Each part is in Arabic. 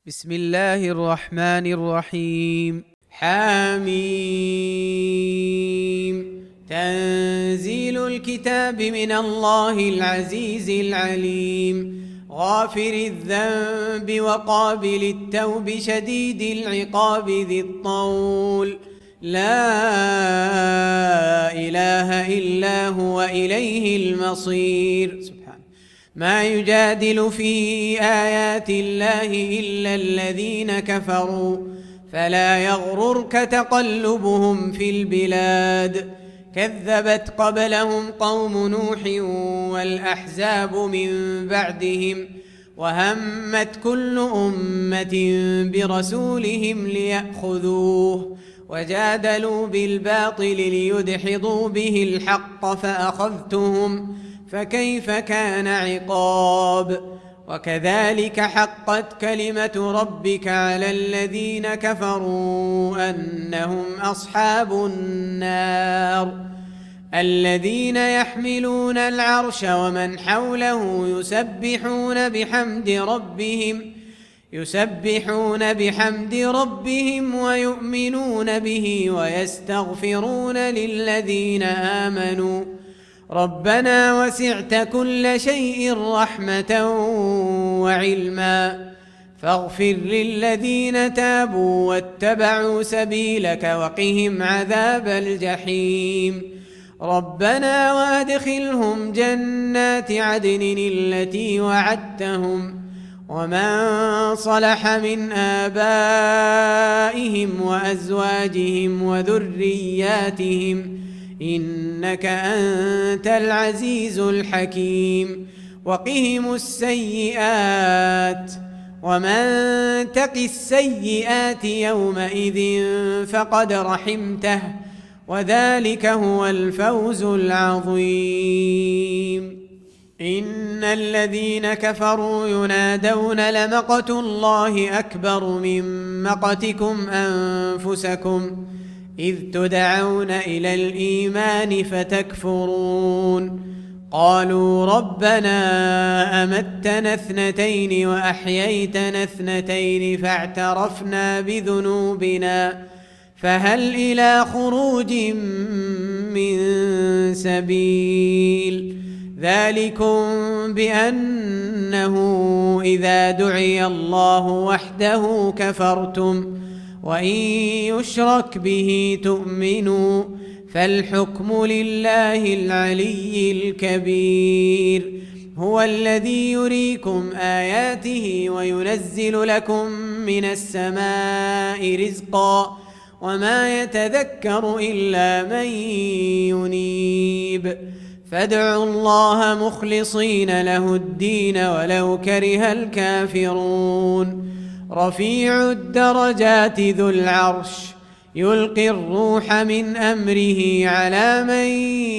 بسم الله الرحمن الرحيم. حاميم. تنزيل الكتاب من الله العزيز العليم، غافر الذنب وقابل التوب شديد العقاب ذي الطول، لا إله إلا هو إليه المصير. ما يجادل في آيات الله إلا الذين كفروا، فلا يغررك تقلبهم في البلاد. كذبت قبلهم قوم نوح والأحزاب من بعدهم، وهمت كل أمة برسولهم ليأخذوه، وجادلوا بالباطل ليدحضوا به الحق فأخذتهم، فكيف كان عقاب. وكذلك حقت كلمة ربك على الذين كفروا أنهم أصحاب النار. الذين يحملون العرش ومن حوله يسبحون بحمد ربهم ويؤمنون به ويستغفرون للذين آمنوا ربنا وسعت كل شيء رحمة وعلما فاغفر للذين تابوا واتبعوا سبيلك وقهم عذاب الجحيم. ربنا وأدخلهم جنات عدن التي وعدتهم ومن صلح من آبائهم وأزواجهم وذرياتهم إنك أنت العزيز الحكيم. وقهم السيئات ومن تق السيئات يومئذ فقد رحمته وذلك هو الفوز العظيم. إن الذين كفروا ينادون لمقت الله أكبر من مقتكم أنفسكم إذ تدعون إلى الإيمان فتكفرون. قالوا ربنا أمتنا اثنتين وأحييتنا اثنتين فاعترفنا بذنوبنا فهل إلى خروج من سبيل. ذلكم بأنه إذا دعي الله وحده كفرتم وإن يشرك به تؤمنوا فالحكم لله العلي الكبير. هو الذي يريكم آياته وينزل لكم من السماء رزقا وما يتذكر إلا من ينيب. فادعوا الله مخلصين له الدين ولو كره الكافرون. رفيع الدرجات ذو العرش يلقي الروح من أمره على من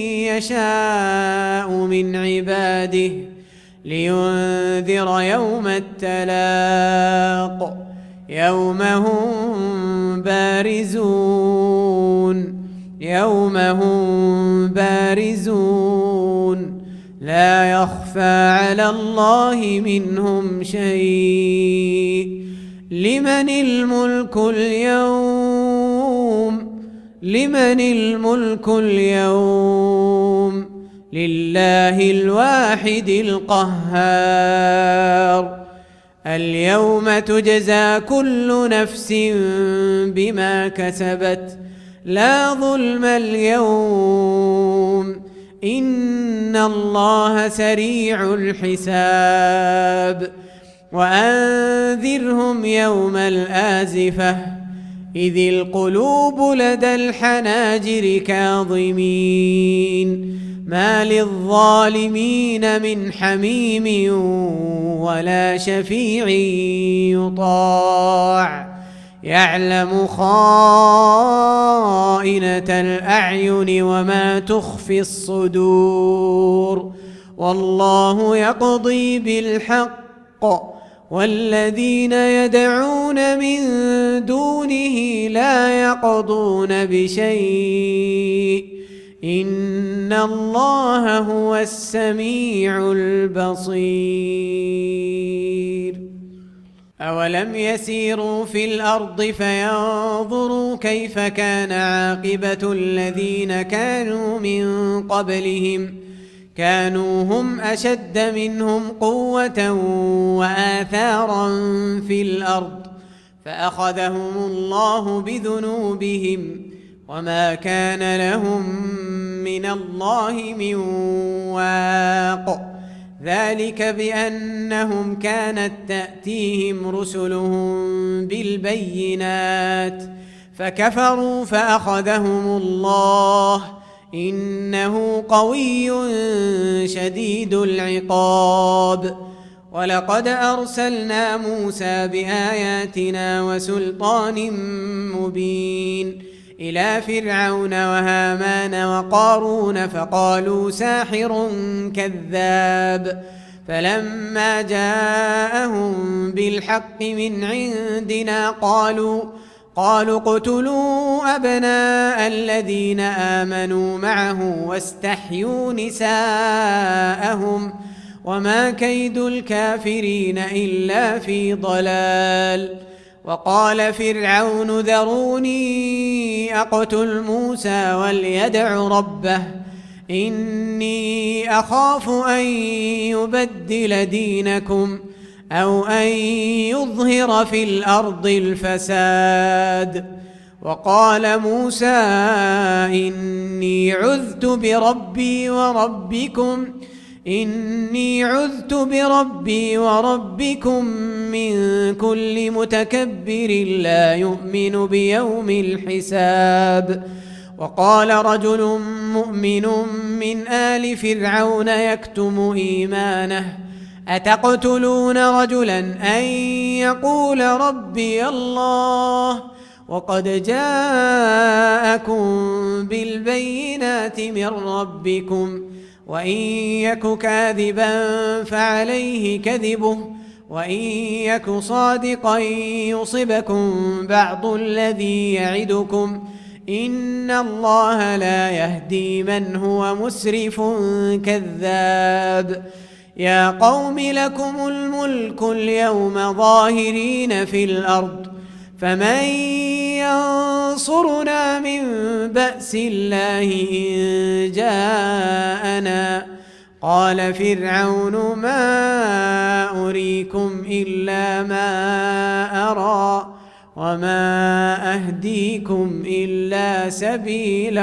يشاء من عباده لينذر يوم التلاق يوم هم بارزون لا يخفى على الله منهم شيء. لمن الملك اليوم لله الواحد القهار. اليوم تجزى كل نفس بما كسبت لا ظلم اليوم إن الله سريع الحساب. وأنذرهم يوم الآزفة إذ القلوب لدى الحناجر كاظمين ما للظالمين من حميم ولا شفيع يطاع يعلم خائنة الأعين وما تخفي الصدور والله يقضي بالحق والذين يدعون من دونه لا يقضون بشيء إن الله هو السميع البصير. أولم يسيروا في الأرض فينظروا كيف كان عاقبة الذين كانوا من قبلهم كانوا هم أشد منهم قوة وآثارا في الأرض فأخذهم الله بذنوبهم وما كان لهم من الله من واق ذلك بأنهم كانت تأتيهم رسلهم بالبينات فكفروا فأخذهم الله إنه قوي شديد العقاب ولقد أرسلنا موسى بآياتنا وسلطان مبين إلى فرعون وهامان وقارون فقالوا ساحر كذاب فلما جاءهم بالحق من عندنا قالوا اقتلوا أبناء الذين آمنوا معه واستحيوا نساءهم وما كيد الكافرين إلا في ضلال وقال فرعون ذروني أقتل موسى وليدع ربه إني أخاف أن يبدل دينكم أو أن يظهر في الأرض الفساد وقال موسى إني عذت بربي وربكم من كل متكبر لا يؤمن بيوم الحساب وقال رجل مؤمن من آل فرعون يكتم إيمانه أتقتلون رجلا أن يقول ربي الله وقد جاءكم بالبينات من ربكم وإن يك كاذبا فعليه كذبه وإن يك صادقا يصبكم بعض الذي يعدكم إن الله لا يهدي من هو مسرف كذاب يا قوم لكم الملك اليوم ظاهرين في الأرض فمن ينصرنا من بأس الله إن جاءنا قال فرعون ما أريكم إلا ما أرى وما أهديكم إلا سبيل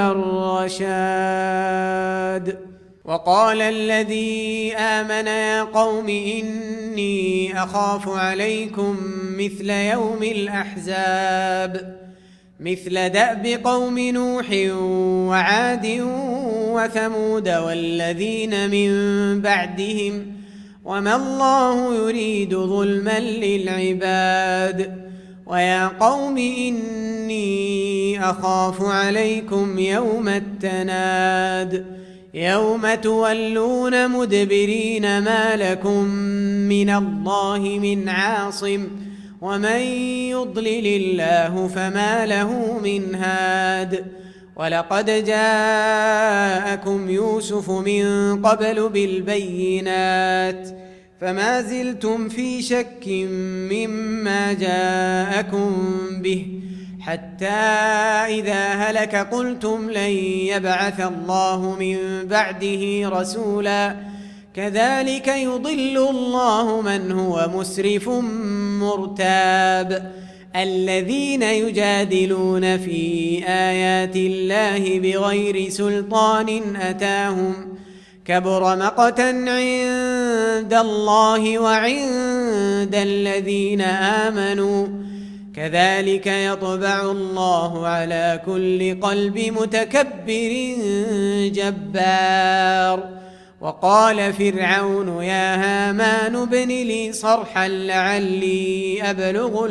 الرشاد وقال الذي آمن يا قوم إني أخاف عليكم مثل يوم الأحزاب مثل دأب قوم نوح وعاد وثمود والذين من بعدهم وما الله يريد ظلما للعباد ويا قوم إني أخاف عليكم يوم التناد يوم تولون مدبرين ما لكم من الله من عاصم ومن يضلل الله فما له من هاد ولقد جاءكم يوسف من قبل بالبينات فما زلتم في شك مما جاءكم به حتى إذا هلك قلتم لن يبعث الله من بعده رسولا كذلك يضل الله من هو مسرف مرتاب الذين يجادلون في آيات الله بغير سلطان أتاهم كبر مقتا عند الله وعند الذين آمنوا كذلك يطبع الله على كل قلب متكبر جبار وقال فرعون يا هامان ابن لي صرحا لعلي أبلغ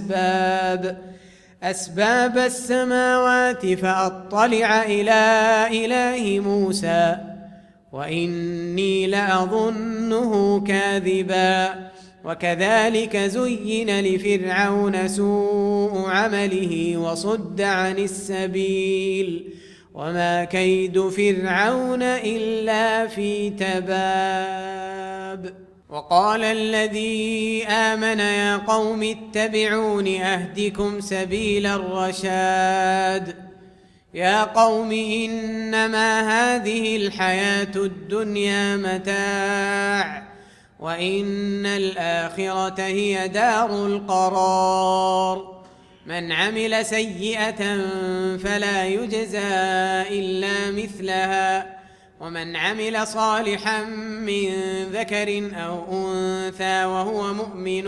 أسباب السماوات فأطلع إلى إله موسى وإني لأظنه كاذبا وكذلك زين لفرعون سوء عمله وصد عن السبيل وما كيد فرعون إلا في تباب وقال الذي آمن يا قوم اتبعون أهدكم سبيل الرشاد يا قوم إنما هذه الحياة الدنيا متاع وإن الآخرة هي دار القرار من عمل سيئة فلا يجزى إلا مثلها ومن عمل صالحا من ذكر أو أنثى وهو مؤمن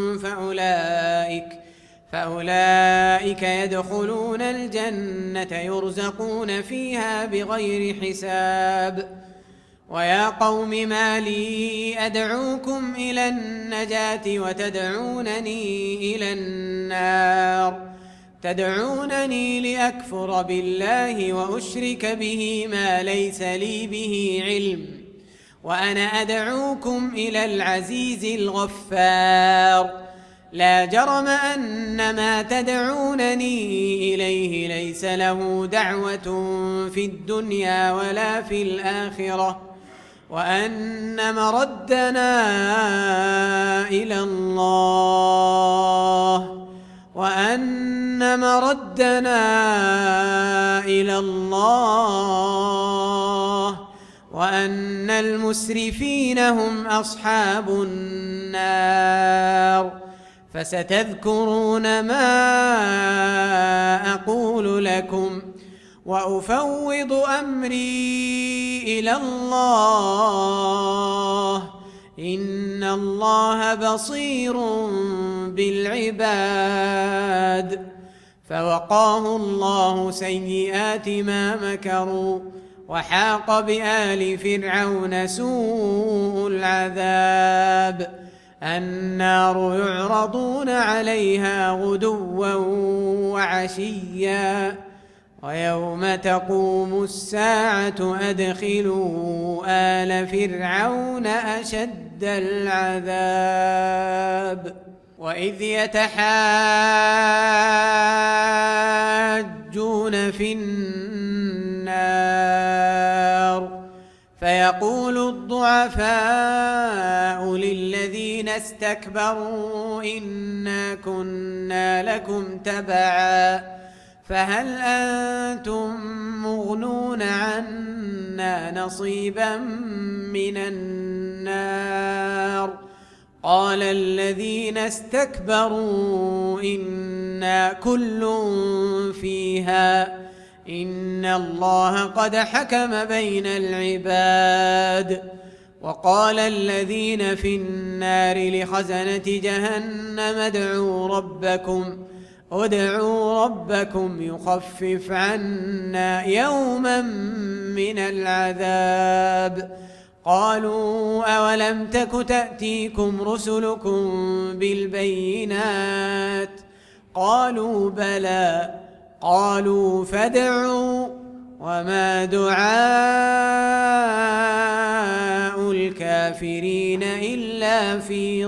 فأولئك يدخلون الجنة يرزقون فيها بغير حساب ويا قوم ما لي أدعوكم إلى النجاة وتدعونني إلى النار تدعونني لأكفر بالله وأشرك به ما ليس لي به علم وأنا أدعوكم إلى العزيز الغفار لا جرم أن ما تدعونني إليه ليس له دعوة في الدنيا ولا في الآخرة وأن مردنا إلى الله وأن المسرفين هم أصحاب النار فستذكرون ما أقول لكم وأفوض أمري إلى الله إن الله بصير بالعباد فوقاه الله سيئات ما مكروا وحاق بآل فرعون سوء العذاب النار يعرضون عليها غدوا وعشيا ويوم تقوم الساعة أدخلوا آل فرعون أشد العذاب وإذ يتحاجون في النار فيقول الضعفاء للذين استكبروا إنا كنا لكم تبعا فهل أنتم مغنون عنا نصيبا من النار قال الذين استكبروا إنا كل فيها إن الله قد حكم بين العباد وقال الذين في النار لخزنة جهنم ادعوا ربكم يخفف عنا يوما من العذاب قالوا أولم تك تأتيكم رسلكم بالبينات قالوا بلى قالوا فادعوا وما دعاء الكافرين إلا في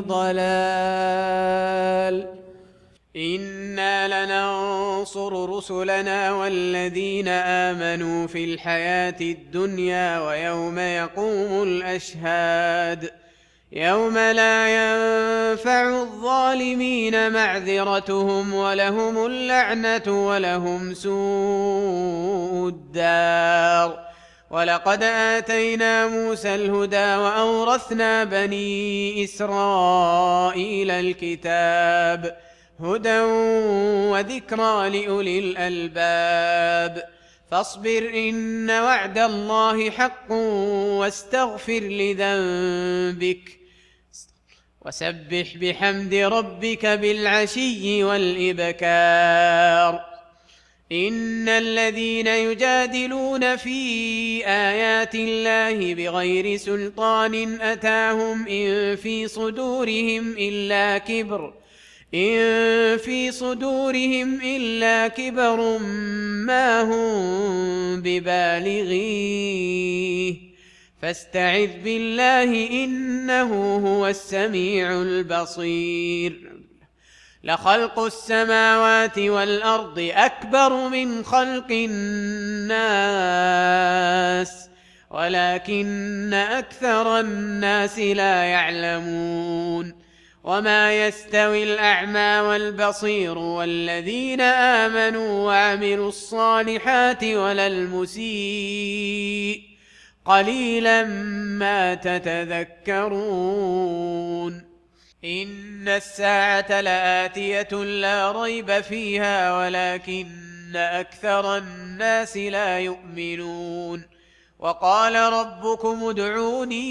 ضلال إنا لننصر رسلنا والذين آمنوا في الحياة الدنيا ويوم يقوم الأشهاد يوم لا ينفع الظالمين معذرتهم ولهم اللعنة ولهم سوء الدار ولقد آتينا موسى الهدى وأورثنا بني إسرائيل الكتاب هدى وذكرى لأولي الألباب فاصبر إن وعد الله حق واستغفر لذنبك وسبح بحمد ربك بالعشي والإبكار إن الذين يجادلون في آيات الله بغير سلطان أتاهم إن في صدورهم إلا كبر ما هم ببالغيه فاستعذ بالله إنه هو السميع البصير لخلق السماوات والأرض أكبر من خلق الناس ولكن أكثر الناس لا يعلمون وما يستوي الأعمى والبصير والذين آمنوا وعملوا الصالحات ولا المسيء قليلا ما تتذكرون إن الساعة لآتية لا ريب فيها ولكن أكثر الناس لا يؤمنون وقال ربكم ادعوني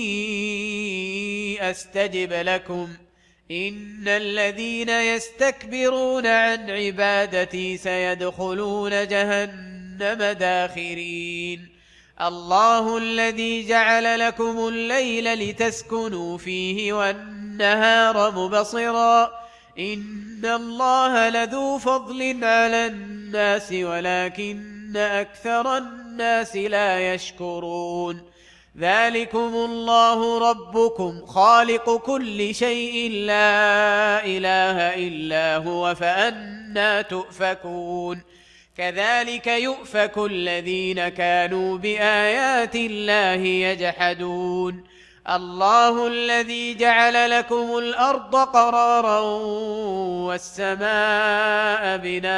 أستجب لكم إن الذين يستكبرون عن عبادتي سيدخلون جهنم داخرين الله الذي جعل لكم الليل لتسكنوا فيه والنهار مبصرا إن الله لذو فضل على الناس ولكن أكثر الناس لا يشكرون ذلكم الله ربكم خالق كل شيء لا إله إلا هو فأنى تؤفكون كذلك يؤفك الذين كانوا بآيات الله يجحدون الله الذي جعل لكم الأرض قرارا والسماء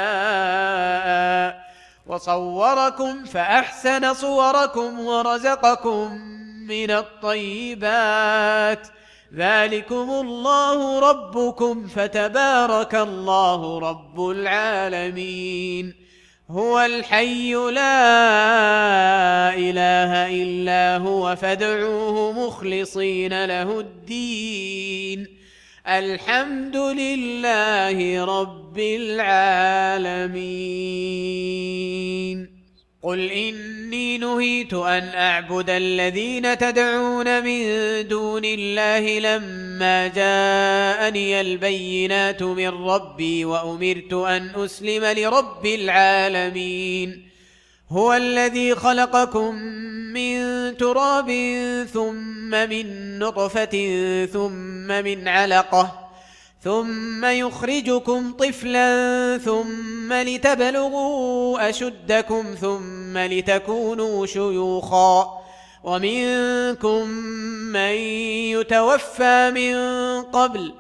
بناء وصوركم فأحسن صوركم ورزقكم من الطيبات ذلكم الله ربكم فتبارك الله رب العالمين هو الحي لا إله إلا هو فادعوه مخلصين له الدين الحمد لله رب العالمين قل إني نهيت أن أعبد الذين تدعون من دون الله لما جاءني البينات من ربي وأمرت أن أسلم لرب العالمين هو الذي خلقكم من تراب ثم من نطفة ثم من علقة ثم يخرجكم طفلا ثم لتبلغوا أشدكم ثم لتكونوا شيوخا ومنكم من يتوفى من قبل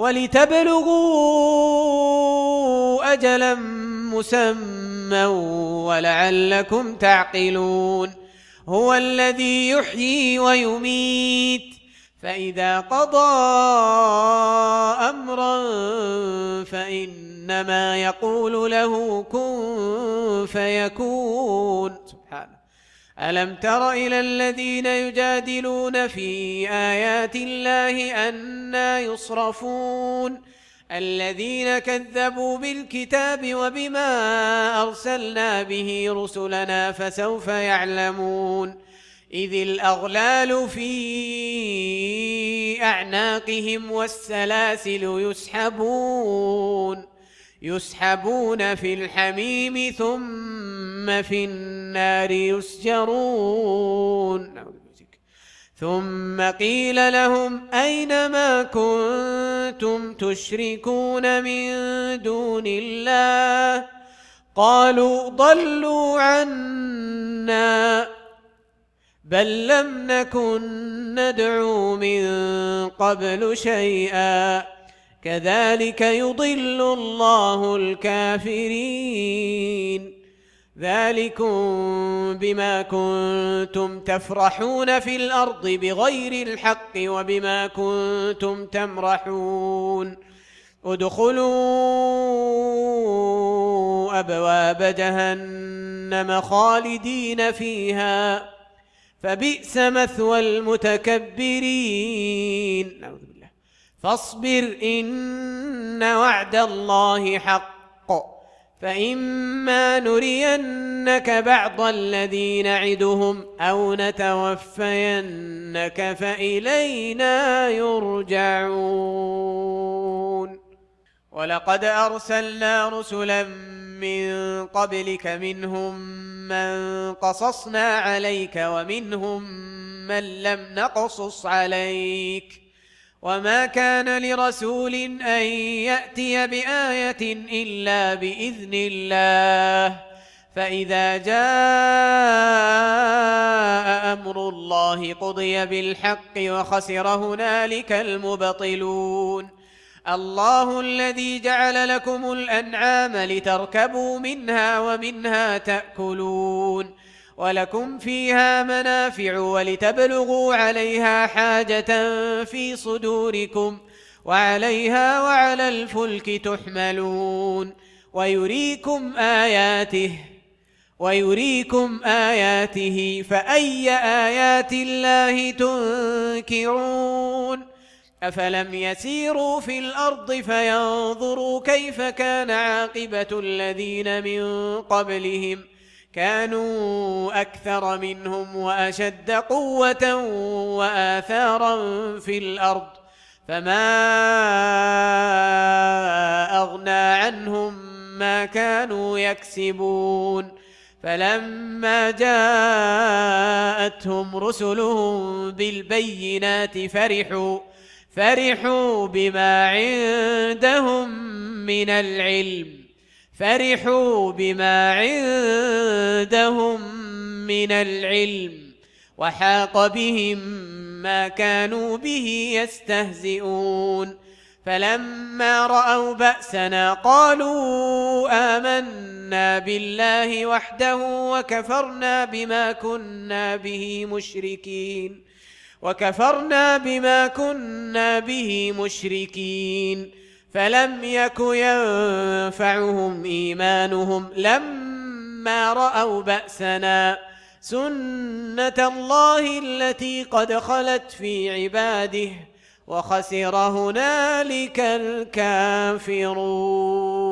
ولتبلغوا أجلا مسمى ولعلكم تعقلون هو الذي يحيي ويميت فإذا قضى أمرا فإنما يقول له كن فيكون سبحانه ألم تر إلى الذين يجادلون في آيات الله أنى يصرفون الذين كذبوا بالكتاب وبما أرسلنا به رسلنا فسوف يعلمون إذ الأغلال في أعناقهم والسلاسل يسحبون في الحميم ثم في النار يسجرون ثم قيل لهم أين ما كنتم تشركون من دون الله قالوا ضلوا عنا بل لم نكن ندعو من قبل شيئا كذلك يضل الله الكافرين ذلكم بما كنتم تفرحون في الأرض بغير الحق وبما كنتم تمرحون ادخلوا أبواب جهنم خالدين فيها فبئس مثوى المتكبرين نعوذ بالله فاصبر إن وعد الله حق فإما نرينك بعض الذي نعدهم أو نتوفينك فإلينا يرجعون ولقد أرسلنا رسلا من قبلك منهم من قصصنا عليك ومنهم من لم نقصص عليك وما كان لرسول أن يأتي بآية إلا بإذن الله فإذا جاء أمر الله قضي بالحق وخسر هنالك المبطلون. الله الذي جعل لكم الأنعام لتركبوا منها ومنها تأكلون ولكم فيها منافع ولتبلغوا عليها حاجة في صدوركم وعليها وعلى الفلك تحملون ويريكم آياته فأي آيات الله تنكرون. أفلم يسيروا في الأرض فينظروا كيف كان عاقبة الذين من قبلهم كانوا أكثر منهم وأشد قوة وآثارا في الأرض فما أغنى عنهم ما كانوا يكسبون. فلما جاءتهم رسلهم بالبينات فرحوا بما عندهم من العلم وحاق بهم ما كانوا به يستهزئون. فلما رأوا بأسنا قالوا آمنا بالله وحده وكفرنا بما كنا به مشركين. فلم يك ينفعهم إيمانهم لما رأوا بأسنا سنة الله التي قد خلت في عباده وخسر هنالك الكافرون.